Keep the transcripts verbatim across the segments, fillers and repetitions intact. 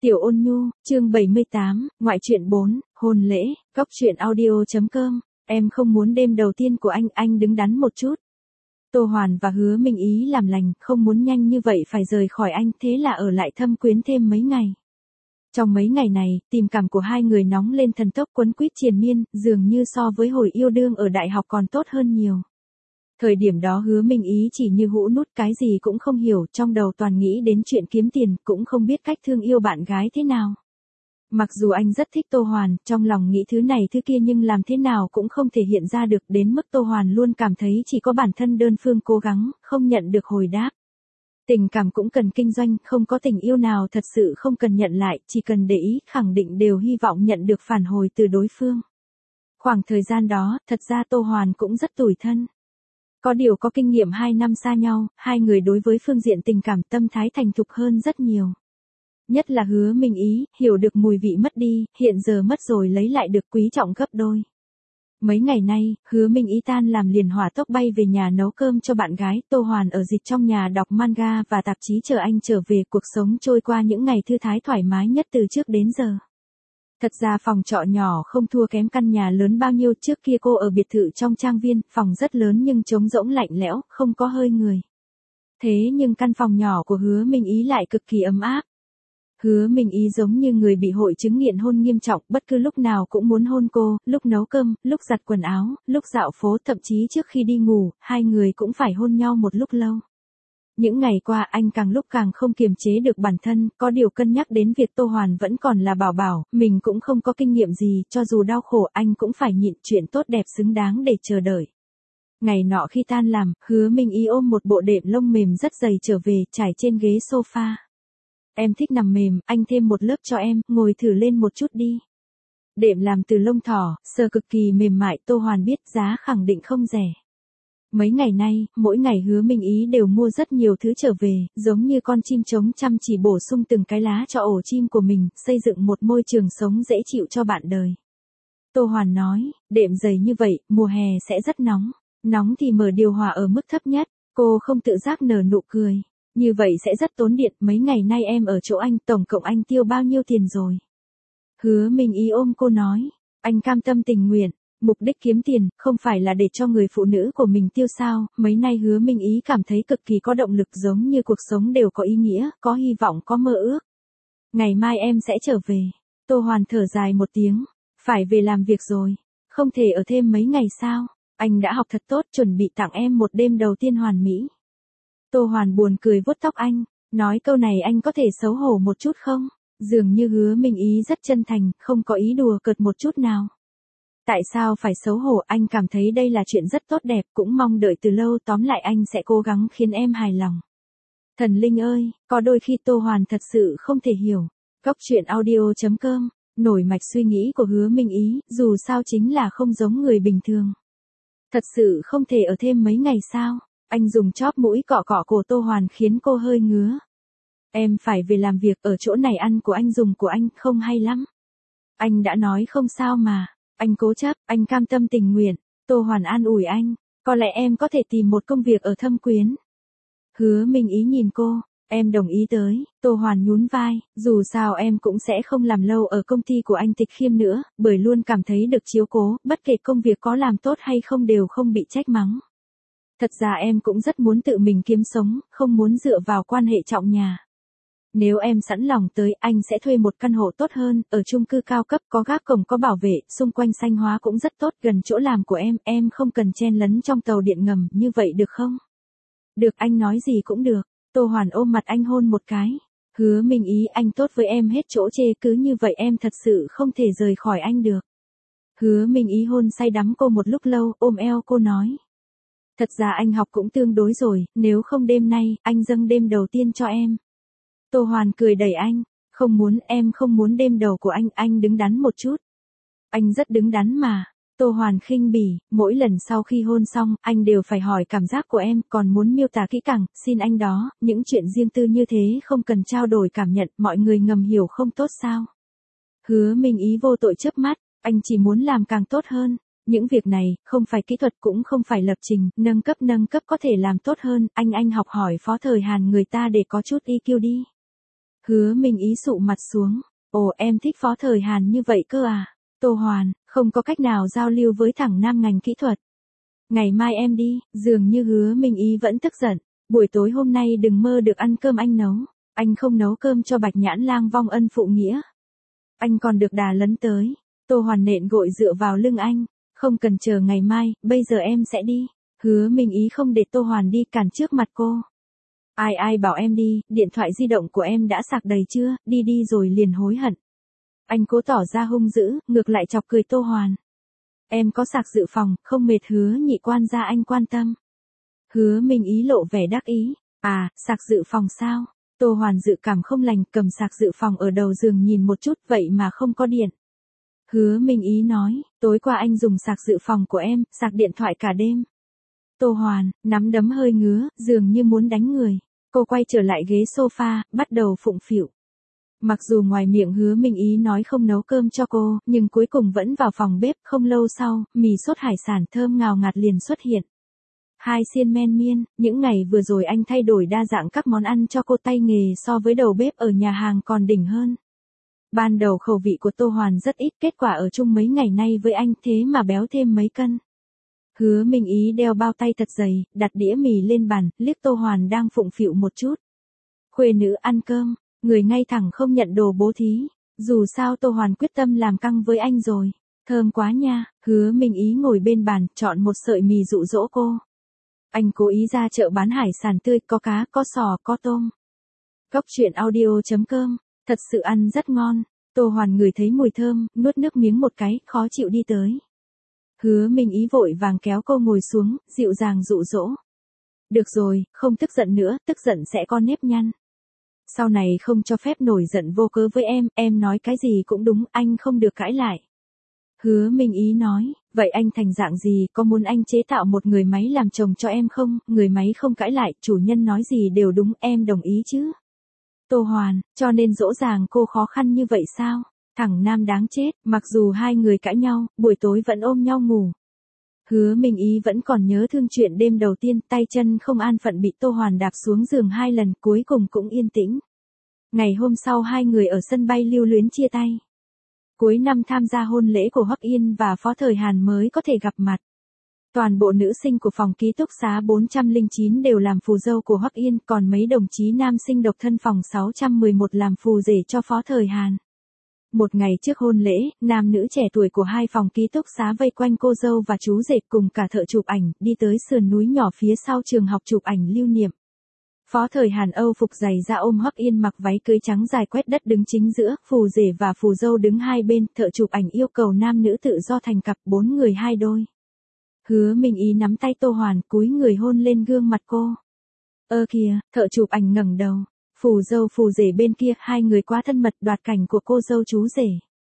Tiểu Ôn Nhu, chương bảy mươi tám, ngoại truyện bốn, hôn lễ, góc truyện audio.com, em không muốn đêm đầu tiên của anh, anh đứng đắn một chút. Tô Hoàn và Hứa Minh Ý làm lành, không muốn nhanh như vậy phải rời khỏi anh, thế là ở lại thâm quyến thêm mấy ngày. Trong mấy ngày này, tình cảm của hai người nóng lên thần tốc quấn quýt triền miên, dường như so với hồi yêu đương ở đại học còn tốt hơn nhiều. Thời điểm đó Hứa Minh Ý chỉ như hũ nút, cái gì cũng không hiểu, trong đầu toàn nghĩ đến chuyện kiếm tiền, cũng không biết cách thương yêu bạn gái thế nào. Mặc dù anh rất thích Tô Hoàn, trong lòng nghĩ thứ này thứ kia nhưng làm thế nào cũng không thể hiện ra được, đến mức Tô Hoàn luôn cảm thấy chỉ có bản thân đơn phương cố gắng, không nhận được hồi đáp. Tình cảm cũng cần kinh doanh, không có tình yêu nào thật sự không cần nhận lại, chỉ cần để ý, khẳng định đều hy vọng nhận được phản hồi từ đối phương. Khoảng thời gian đó, thật ra Tô Hoàn cũng rất tủi thân. Có điều có kinh nghiệm hai năm xa nhau, hai người đối với phương diện tình cảm tâm thái thành thục hơn rất nhiều. Nhất là Hứa Minh Ý, hiểu được mùi vị mất đi, hiện giờ mất rồi lấy lại được quý trọng gấp đôi. Mấy ngày nay, Hứa Minh Ý tan làm liền hỏa tốc bay về nhà nấu cơm cho bạn gái, Tô Hoàn ở dịch trong nhà đọc manga và tạp chí chờ anh trở về, cuộc sống trôi qua những ngày thư thái thoải mái nhất từ trước đến giờ. Thật ra phòng trọ nhỏ không thua kém căn nhà lớn bao nhiêu, trước kia cô ở biệt thự trong trang viên, phòng rất lớn nhưng trống rỗng lạnh lẽo, không có hơi người. Thế nhưng căn phòng nhỏ của Hứa Minh Ý lại cực kỳ ấm áp. Hứa Minh Ý giống như người bị hội chứng nghiện hôn nghiêm trọng, bất cứ lúc nào cũng muốn hôn cô, lúc nấu cơm, lúc giặt quần áo, lúc dạo phố, thậm chí trước khi đi ngủ, hai người cũng phải hôn nhau một lúc lâu. Những ngày qua anh càng lúc càng không kiềm chế được bản thân, có điều cân nhắc đến việc Tô Hoàn vẫn còn là bảo bảo, mình cũng không có kinh nghiệm gì, cho dù đau khổ anh cũng phải nhịn, chuyện tốt đẹp xứng đáng để chờ đợi. Ngày nọ khi tan làm, Hứa Minh Ý ôm một bộ đệm lông mềm rất dày trở về, trải trên ghế sofa. Em thích nằm mềm, anh thêm một lớp cho em, ngồi thử lên một chút đi. Đệm làm từ lông thỏ, sờ cực kỳ mềm mại, Tô Hoàn biết giá khẳng định không rẻ. Mấy ngày nay, mỗi ngày Hứa Minh Ý đều mua rất nhiều thứ trở về, giống như con chim trống chăm chỉ bổ sung từng cái lá cho ổ chim của mình, xây dựng một môi trường sống dễ chịu cho bạn đời. Tô Hoàn nói, đệm dày như vậy, mùa hè sẽ rất nóng. Nóng thì mở điều hòa ở mức thấp nhất, cô không tự giác nở nụ cười. Như vậy sẽ rất tốn điện, mấy ngày nay em ở chỗ anh, tổng cộng anh tiêu bao nhiêu tiền rồi? Hứa Minh Ý ôm cô nói, anh cam tâm tình nguyện. Mục đích kiếm tiền, không phải là để cho người phụ nữ của mình tiêu sao, mấy nay Hứa Minh Ý cảm thấy cực kỳ có động lực, giống như cuộc sống đều có ý nghĩa, có hy vọng, có mơ ước. Ngày mai em sẽ trở về. Tô Hoàn thở dài một tiếng, phải về làm việc rồi, không thể ở thêm mấy ngày sao, anh đã học thật tốt, chuẩn bị tặng em một đêm đầu tiên hoàn mỹ. Tô Hoàn buồn cười vuốt tóc anh, nói câu này anh có thể xấu hổ một chút không? Dường như Hứa Minh Ý rất chân thành, không có ý đùa cợt một chút nào. Tại sao phải xấu hổ, anh cảm thấy đây là chuyện rất tốt đẹp, cũng mong đợi từ lâu, tóm lại anh sẽ cố gắng khiến em hài lòng. Thần linh ơi, có đôi khi Tô Hoàn thật sự không thể hiểu. Góc truyện audio.com, nổi mạch suy nghĩ của Hứa Minh Ý, dù sao chính là không giống người bình thường. Thật sự không thể ở thêm mấy ngày sao? Anh dùng chóp mũi cọ cọ cổ Tô Hoàn khiến cô hơi ngứa. Em phải về làm việc, ở chỗ này ăn của anh dùng của anh không hay lắm. Anh đã nói không sao mà. Anh cố chấp, anh cam tâm tình nguyện. Tô Hoàn an ủi anh, có lẽ em có thể tìm một công việc ở Thâm Quyến. Hứa Minh Ý nhìn cô, em đồng ý tới. Tô Hoàn nhún vai, dù sao em cũng sẽ không làm lâu ở công ty của anh Tịch Khiêm nữa, bởi luôn cảm thấy được chiếu cố, bất kể công việc có làm tốt hay không đều không bị trách mắng. Thật ra em cũng rất muốn tự mình kiếm sống, không muốn dựa vào quan hệ trọng nhà. Nếu em sẵn lòng tới, anh sẽ thuê một căn hộ tốt hơn, ở chung cư cao cấp, có gác cổng, có bảo vệ, xung quanh xanh hóa cũng rất tốt, gần chỗ làm của em, em không cần chen lấn trong tàu điện ngầm, như vậy được không? Được, anh nói gì cũng được. Tô Hoàn ôm mặt anh hôn một cái. Hứa Minh Ý, anh tốt với em hết chỗ chê, cứ như vậy em thật sự không thể rời khỏi anh được. Hứa Minh Ý hôn say đắm cô một lúc lâu, ôm eo cô nói. Thật ra anh học cũng tương đối rồi, nếu không đêm nay, anh dâng đêm đầu tiên cho em. Tô Hoàn cười đẩy anh, không muốn, em không muốn đêm đầu của anh, anh đứng đắn một chút. Anh rất đứng đắn mà. Tô Hoàn khinh bỉ, mỗi lần sau khi hôn xong, anh đều phải hỏi cảm giác của em, còn muốn miêu tả kỹ càng, xin anh đó, những chuyện riêng tư như thế không cần trao đổi cảm nhận, mọi người ngầm hiểu không tốt sao? Hứa Minh Ý vô tội chớp mắt, anh chỉ muốn làm càng tốt hơn. Những việc này, không phải kỹ thuật cũng không phải lập trình, nâng cấp nâng cấp có thể làm tốt hơn, anh anh học hỏi Phó Thời Hàn người ta để có chút i kiu đi. Hứa Minh Ý sụ mặt xuống. Ồ, em thích Phó Thời Hàn như vậy cơ à? Tô Hoàn, không có cách nào giao lưu với thằng nam ngành kỹ thuật. Ngày mai em đi, dường như Hứa Minh Ý vẫn tức giận. Buổi tối hôm nay đừng mơ được ăn cơm anh nấu. Anh không nấu cơm cho Bạch Nhãn Lang vong ân phụ nghĩa. Anh còn được đà lấn tới. Tô Hoàn nện gội dựa vào lưng anh. Không cần chờ ngày mai, bây giờ em sẽ đi. Hứa Minh Ý không để Tô Hoàn đi cản trước mặt cô. Ai ai bảo em đi, điện thoại di động của em đã sạc đầy chưa, đi đi rồi liền hối hận. Anh cố tỏ ra hung dữ, ngược lại chọc cười Tô Hoàn. Em có sạc dự phòng, không mệt Hứa nhị quan gia anh quan tâm. Hứa Minh Ý lộ vẻ đắc ý. À, sạc dự phòng sao? Tô Hoàn dự cảm không lành, cầm sạc dự phòng ở đầu giường nhìn một chút vậy mà không có điện. Hứa Minh Ý nói, tối qua anh dùng sạc dự phòng của em, sạc điện thoại cả đêm. Tô Hoàn, nắm đấm hơi ngứa, dường như muốn đánh người. Cô quay trở lại ghế sofa, bắt đầu phụng phịu. Mặc dù ngoài miệng Hứa Minh Ý nói không nấu cơm cho cô, nhưng cuối cùng vẫn vào phòng bếp. Không lâu sau, mì sốt hải sản thơm ngào ngạt liền xuất hiện. Hai xiên men miên, những ngày vừa rồi anh thay đổi đa dạng các món ăn cho cô, tay nghề so với đầu bếp ở nhà hàng còn đỉnh hơn. Ban đầu khẩu vị của Tô Hoàn rất ít, kết quả ở chung mấy ngày nay với anh thế mà béo thêm mấy cân. Hứa Minh Ý đeo bao tay thật dày, đặt đĩa mì lên bàn, liếc Tô Hoàn đang phụng phịu một chút. Khuê nữ ăn cơm, người ngay thẳng không nhận đồ bố thí. Dù sao Tô Hoàn quyết tâm làm căng với anh rồi. Thơm quá nha. Hứa Minh Ý ngồi bên bàn, chọn một sợi mì dụ dỗ cô. Anh cố ý ra chợ bán hải sản tươi, có cá, có sò, có tôm. Cốc truyện audio chấm com, thật sự ăn rất ngon. Tô Hoàn ngửi thấy mùi thơm, nuốt nước miếng một cái, khó chịu đi tới. Hứa Minh Ý vội vàng kéo cô ngồi xuống, dịu dàng dụ dỗ. Được rồi, không tức giận nữa, tức giận sẽ có nếp nhăn. Sau này không cho phép nổi giận vô cớ với em, em nói cái gì cũng đúng, anh không được cãi lại. Hứa Minh Ý nói, vậy anh thành dạng gì, có muốn anh chế tạo một người máy làm chồng cho em không? Người máy không cãi lại, chủ nhân nói gì đều đúng, em đồng ý chứ? Tô Hoàn, cho nên dỗ dàng cô khó khăn như vậy sao? Thằng nam đáng chết, mặc dù hai người cãi nhau, buổi tối vẫn ôm nhau ngủ. Hứa Minh Ý vẫn còn nhớ thương chuyện đêm đầu tiên, tay chân không an phận bị Tô Hoàn đạp xuống giường hai lần, cuối cùng cũng yên tĩnh. Ngày hôm sau hai người ở sân bay lưu luyến chia tay. Cuối năm tham gia hôn lễ của Hoắc Yên và Phó Thời Hàn mới có thể gặp mặt. Toàn bộ nữ sinh của phòng ký túc xá bốn trăm lẻ chín đều làm phù dâu của Hoắc Yên, còn mấy đồng chí nam sinh độc thân phòng sáu trăm mười một làm phù rể cho Phó Thời Hàn. Một ngày trước hôn lễ, nam nữ trẻ tuổi của hai phòng ký túc xá vây quanh cô dâu và chú rể cùng cả thợ chụp ảnh, đi tới sườn núi nhỏ phía sau trường học chụp ảnh lưu niệm. Phó Thời Hàn Âu phục dày da ôm Hoắc Yên mặc váy cưới trắng dài quét đất đứng chính giữa, phù rể và phù dâu đứng hai bên, thợ chụp ảnh yêu cầu nam nữ tự do thành cặp, bốn người hai đôi. Hứa Minh Ý nắm tay Tô Hoàn, cúi người hôn lên gương mặt cô. Ơ kìa, thợ chụp ảnh ngẩng đầu. Phù dâu phù rể bên kia, hai người quá thân mật đoạt cảnh của cô dâu chú rể.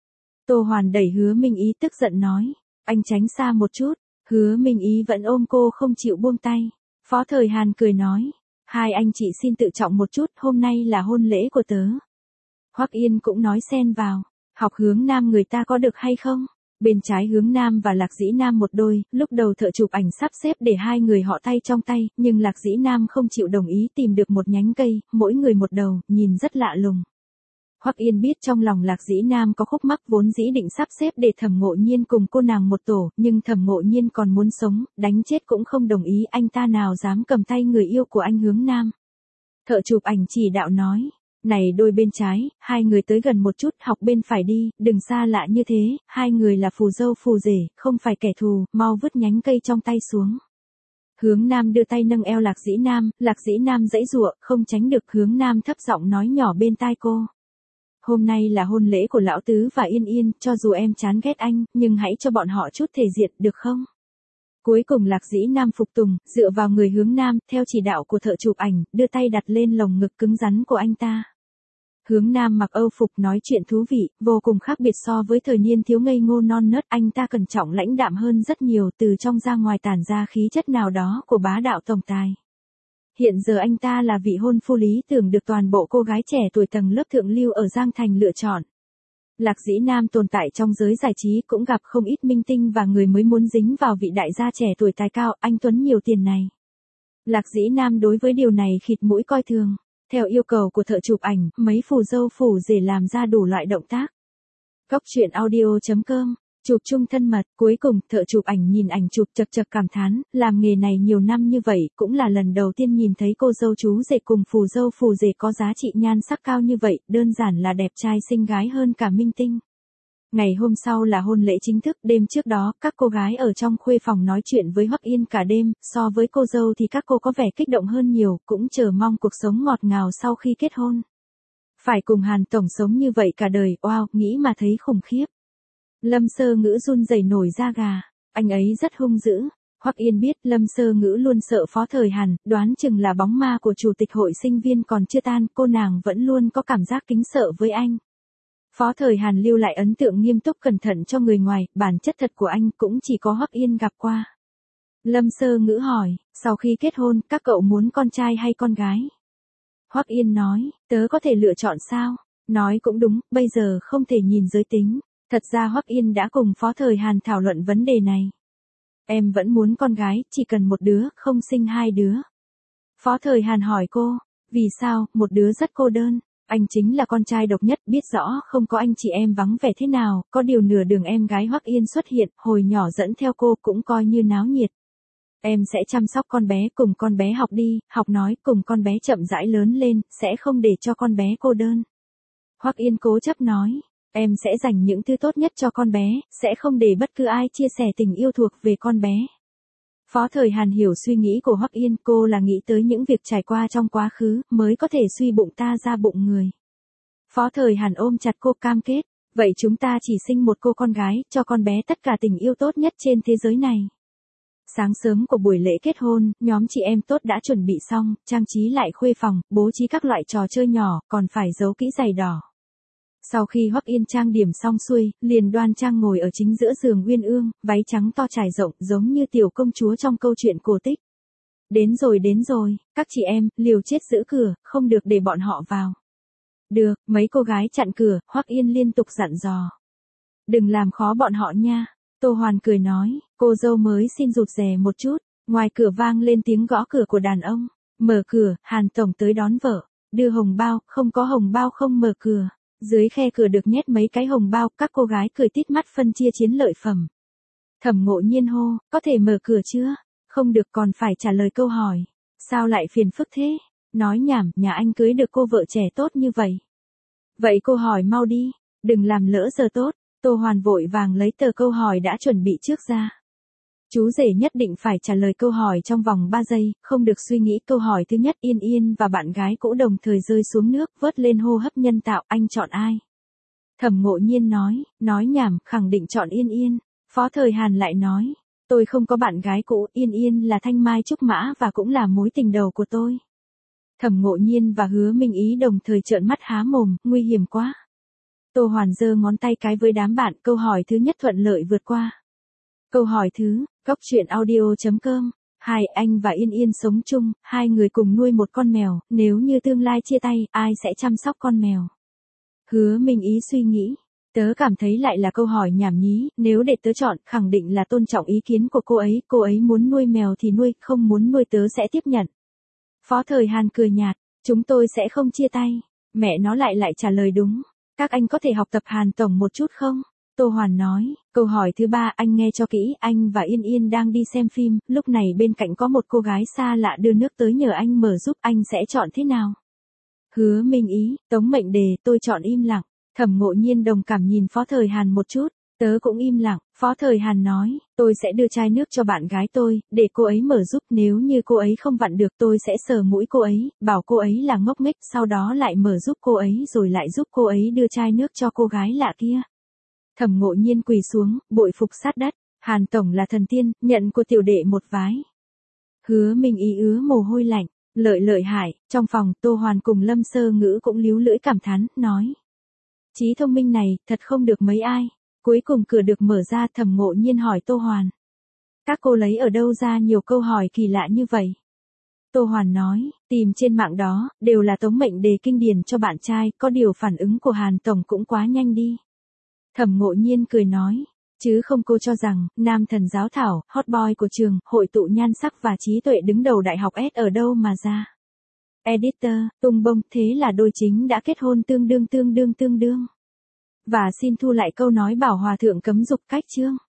Tô Hoàn đẩy Hứa Minh Ý tức giận nói, anh tránh xa một chút. Hứa Minh Ý vẫn ôm cô không chịu buông tay. Phó Thời Hàn cười nói, hai anh chị xin tự trọng một chút, hôm nay là hôn lễ của tớ. Hoắc Yên cũng nói xen vào, học hướng nam người ta có được hay không? Bên trái hướng nam và Lạc Dĩ Nam một đôi, lúc đầu thợ chụp ảnh sắp xếp để hai người họ tay trong tay, nhưng Lạc Dĩ Nam không chịu đồng ý, tìm được một nhánh cây, mỗi người một đầu, nhìn rất lạ lùng. Hoắc Yên biết trong lòng Lạc Dĩ Nam có khúc mắc, vốn dĩ định sắp xếp để Thẩm Ngộ Nhiên cùng cô nàng một tổ, nhưng Thẩm Ngộ Nhiên còn muốn sống, đánh chết cũng không đồng ý, anh ta nào dám cầm tay người yêu của anh hướng nam. Thợ chụp ảnh chỉ đạo nói, này đôi bên trái, hai người tới gần một chút, học bên phải đi, đừng xa lạ như thế, hai người là phù dâu phù rể, không phải kẻ thù, mau vứt nhánh cây trong tay xuống. Hướng nam đưa tay nâng eo Lạc Dĩ Nam, Lạc Dĩ Nam giãy giụa, không tránh được, hướng nam thấp giọng nói nhỏ bên tai cô. Hôm nay là hôn lễ của Lão Tứ và Yên Yên, cho dù em chán ghét anh, nhưng hãy cho bọn họ chút thể diện, được không? Cuối cùng Lạc Dĩ Nam phục tùng, dựa vào người hướng nam, theo chỉ đạo của thợ chụp ảnh, đưa tay đặt lên lồng ngực cứng rắn của anh ta. Hướng nam mặc âu phục nói chuyện thú vị, vô cùng khác biệt so với thời niên thiếu ngây ngô non nớt, anh ta cẩn trọng lãnh đạm hơn rất nhiều, từ trong ra ngoài tản ra khí chất nào đó của bá đạo tổng tài. Hiện giờ anh ta là vị hôn phu lý tưởng được toàn bộ cô gái trẻ tuổi tầng lớp thượng lưu ở Giang Thành lựa chọn. Lạc Dĩ Nam tồn tại trong giới giải trí cũng gặp không ít minh tinh và người mới muốn dính vào vị đại gia trẻ tuổi tài cao, anh tuấn nhiều tiền này. Lạc Dĩ Nam đối với điều này khịt mũi coi thường. Theo yêu cầu của thợ chụp ảnh, mấy phù dâu phù rể làm ra đủ loại động tác. Cóc truyện audio chấm com, chụp chung thân mật, cuối cùng thợ chụp ảnh nhìn ảnh chụp chật chật cảm thán, làm nghề này nhiều năm như vậy, cũng là lần đầu tiên nhìn thấy cô dâu chú rể cùng phù dâu phù rể có giá trị nhan sắc cao như vậy, đơn giản là đẹp trai xinh gái hơn cả minh tinh. Ngày hôm sau là hôn lễ chính thức, đêm trước đó, các cô gái ở trong khuê phòng nói chuyện với Hoắc Yên cả đêm, so với cô dâu thì các cô có vẻ kích động hơn nhiều, cũng chờ mong cuộc sống ngọt ngào sau khi kết hôn. Phải cùng Hàn Tổng sống như vậy cả đời, wow, nghĩ mà thấy khủng khiếp. Lâm Sơ Ngữ run rẩy nổi da gà, anh ấy rất hung dữ. Hoắc Yên biết Lâm Sơ Ngữ luôn sợ Phó Thời Hàn, đoán chừng là bóng ma của chủ tịch hội sinh viên còn chưa tan, cô nàng vẫn luôn có cảm giác kính sợ với anh. Phó Thời Hàn lưu lại ấn tượng nghiêm túc cẩn thận cho người ngoài, bản chất thật của anh cũng chỉ có Hoắc Yên gặp qua. Lâm Sơ Ngữ hỏi, sau khi kết hôn, các cậu muốn con trai hay con gái? Hoắc Yên nói, tớ có thể lựa chọn sao? Nói cũng đúng, bây giờ không thể nhìn giới tính. Thật ra Hoắc Yên đã cùng Phó Thời Hàn thảo luận vấn đề này. Em vẫn muốn con gái, chỉ cần một đứa, không sinh hai đứa. Phó Thời Hàn hỏi cô, vì sao, một đứa rất cô đơn. Anh chính là con trai độc nhất, biết rõ không có anh chị em vắng vẻ thế nào, có điều nửa đường em gái Hoắc Yên xuất hiện, hồi nhỏ dẫn theo cô cũng coi như náo nhiệt. Em sẽ chăm sóc con bé, cùng con bé học đi, học nói, cùng con bé chậm rãi lớn lên, sẽ không để cho con bé cô đơn. Hoắc Yên cố chấp nói, em sẽ dành những thứ tốt nhất cho con bé, sẽ không để bất cứ ai chia sẻ tình yêu thuộc về con bé. Phó Thời Hàn hiểu suy nghĩ của Hoắc Yên, cô là nghĩ tới những việc trải qua trong quá khứ, mới có thể suy bụng ta ra bụng người. Phó Thời Hàn ôm chặt cô cam kết, vậy chúng ta chỉ sinh một cô con gái, cho con bé tất cả tình yêu tốt nhất trên thế giới này. Sáng sớm của buổi lễ kết hôn, nhóm chị em tốt đã chuẩn bị xong, trang trí lại khuê phòng, bố trí các loại trò chơi nhỏ, còn phải giấu kỹ giày đỏ. Sau khi Hoắc Yên trang điểm xong xuôi, liền đoan trang ngồi ở chính giữa giường uyên ương, váy trắng to trải rộng, giống như tiểu công chúa trong câu chuyện cổ tích. Đến rồi đến rồi, các chị em, liều chết giữ cửa, không được để bọn họ vào. Được, mấy cô gái chặn cửa, Hoắc Yên liên tục dặn dò. Đừng làm khó bọn họ nha. Tô Hoàn cười nói, cô dâu mới xin rụt rè một chút, ngoài cửa vang lên tiếng gõ cửa của đàn ông. Mở cửa, Hàn Tổng tới đón vợ, đưa hồng bao, không có hồng bao không mở cửa. Dưới khe cửa được nhét mấy cái hồng bao, các cô gái cười tít mắt phân chia chiến lợi phẩm. Thẩm Ngộ Nhiên hô, có thể mở cửa chưa? Không được, còn phải trả lời câu hỏi. Sao lại phiền phức thế? Nói nhảm, nhà anh cưới được cô vợ trẻ tốt như vậy. Vậy cô hỏi mau đi, đừng làm lỡ giờ tốt. Tô Hoàn vội vàng lấy tờ câu hỏi đã chuẩn bị trước ra. Chú rể nhất định phải trả lời câu hỏi trong vòng ba giây, không được suy nghĩ. Câu hỏi thứ nhất, Yên Yên và bạn gái cũ đồng thời rơi xuống nước, vớt lên hô hấp nhân tạo, anh chọn ai? Thẩm Ngộ Nhiên nói, nói nhảm, khẳng định chọn Yên Yên. Phó Thời Hàn lại nói, tôi không có bạn gái cũ, Yên Yên là thanh mai trúc mã và cũng là mối tình đầu của tôi. Thẩm Ngộ Nhiên và Hứa Minh Ý đồng thời trợn mắt há mồm, nguy hiểm quá. Tô Hoàn giơ ngón tay cái với đám bạn, câu hỏi thứ nhất thuận lợi vượt qua. Câu hỏi thứ, cóc truyện audio chấm com. Hai, anh và Yên Yên sống chung, hai người cùng nuôi một con mèo, nếu như tương lai chia tay, ai sẽ chăm sóc con mèo? Hứa Minh Ý suy nghĩ, tớ cảm thấy lại là câu hỏi nhảm nhí, nếu để tớ chọn, khẳng định là tôn trọng ý kiến của cô ấy, cô ấy muốn nuôi mèo thì nuôi, không muốn nuôi tớ sẽ tiếp nhận. Phó Thời Hàn cười nhạt, chúng tôi sẽ không chia tay. Mẹ nó lại lại trả lời đúng. Các anh có thể học tập Hàn Tổng một chút không? Tô Hoàn nói, câu hỏi thứ ba, anh nghe cho kỹ, anh và Yên Yên đang đi xem phim, lúc này bên cạnh có một cô gái xa lạ đưa nước tới nhờ anh mở giúp, anh sẽ chọn thế nào? Hứa Minh Ý, Tống Mệnh Đề, tôi chọn im lặng. Thẩm Ngộ Nhiên đồng cảm nhìn Phó Thời Hàn một chút, tớ cũng im lặng. Phó Thời Hàn nói, tôi sẽ đưa chai nước cho bạn gái tôi, để cô ấy mở giúp, nếu như cô ấy không vặn được tôi sẽ sờ mũi cô ấy, bảo cô ấy là ngốc nghếch, sau đó lại mở giúp cô ấy rồi lại giúp cô ấy đưa chai nước cho cô gái lạ kia. Thẩm Ngộ Nhiên quỳ xuống, bội phục sát đất, Hàn Tổng là thần tiên, nhận của tiểu đệ một vái. Hứa Minh Ý ứa mồ hôi lạnh, lợi lợi hại, trong phòng Tô Hoàn cùng Lâm Sơ Ngữ cũng líu lưỡi cảm thán, nói. Trí thông minh này, thật không được mấy ai. Cuối cùng cửa được mở ra, Thẩm Ngộ Nhiên hỏi Tô Hoàn. Các cô lấy ở đâu ra nhiều câu hỏi kỳ lạ như vậy? Tô Hoàn nói, tìm trên mạng đó, đều là Tống Mệnh Đề kinh điển cho bạn trai, có điều phản ứng của Hàn Tổng cũng quá nhanh đi. Thẩm Ngộ Nhiên cười nói, chứ không cô cho rằng, nam thần giáo thảo, hot boy của trường, hội tụ nhan sắc và trí tuệ đứng đầu đại học S ở đâu mà ra. Editor, tung bông, thế là đôi chính đã kết hôn tương đương tương đương tương đương. Và xin thu lại câu nói bảo hòa thượng cấm dục cách chương.